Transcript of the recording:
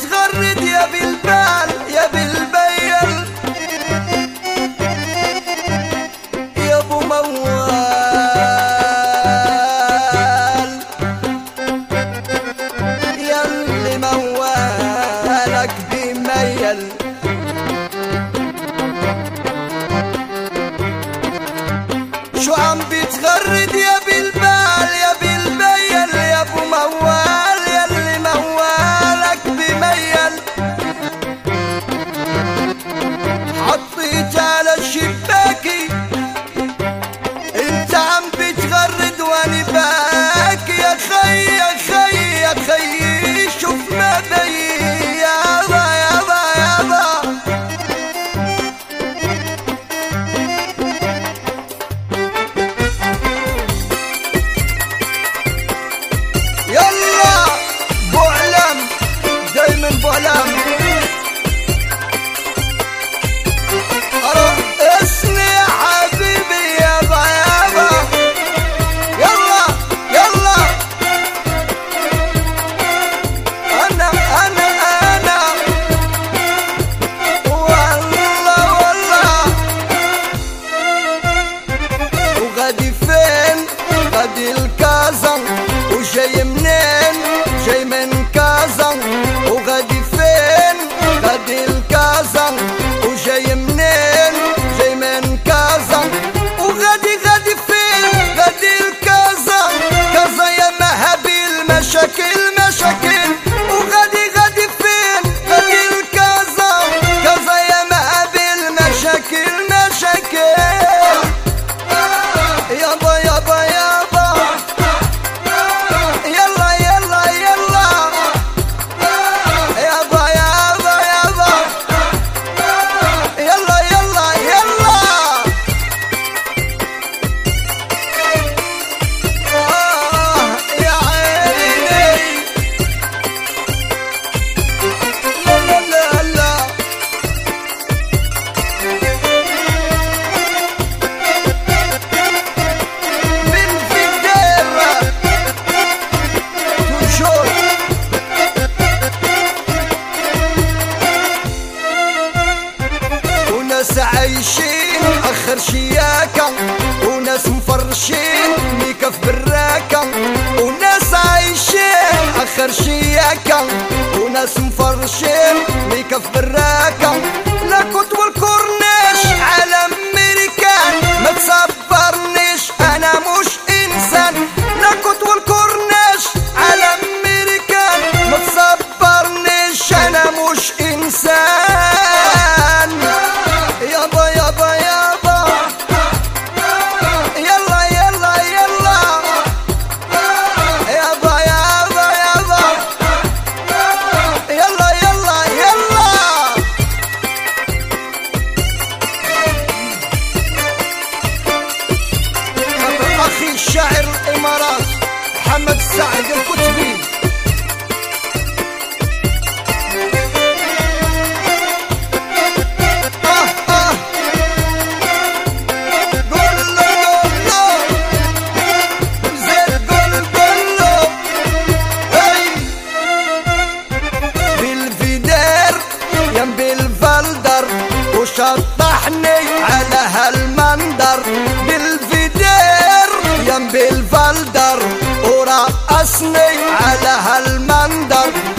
بتغرد يا بالبال يا بالبيل يا ابو موال يا اللي موالك بميل شو عم بتغرد يا بالبال يا بالبيل يا ابو موال يا اللي موالك بميل حطيت على شباكي انت عم بتغرد وانا باكي يا خي يا خي يا خي شوف ما بي يابا يابا يابا يلا بعلم دايما بعلم رقصني يا حبيبي يابا يابا يلا يلا انا والله والله وغادي فين غادي الكازا وجاي منين جاي من كازا وغادي فين غادي الكازا وجاي منين جاي من كازا وغادي فين غادي الكازا كازا يا مهبي المشاكل مشاكل وغادي فين غادي الكازا كازا يا مهبي المشاكل مشاكل يابا يابا يابا يلا يلا يلا يابا يابا يابا يلا يلا يلا يا عيني لا لا لا لا من في الديرة توجور وناس عايشين اخر شياكة وناس مفرشين ميكف براكة وناس عايشين اخر شياكة وناس مفرشين ميكف براكة لاكوت والكورنيش على امريكان ما تصبرنيش انا مش انسان لاكوت والكورنيش على امريكان ما تصبرنيش انا مش انسان يابا يابا يابا يلا يلا يلا يابا يابا يابا يلا يلا يلا اخي الشاعر الامارات محمد السعد الكتبي شطحني على هالمنظر بالفيدير يم بالفلدر ورقصني على هالمنظر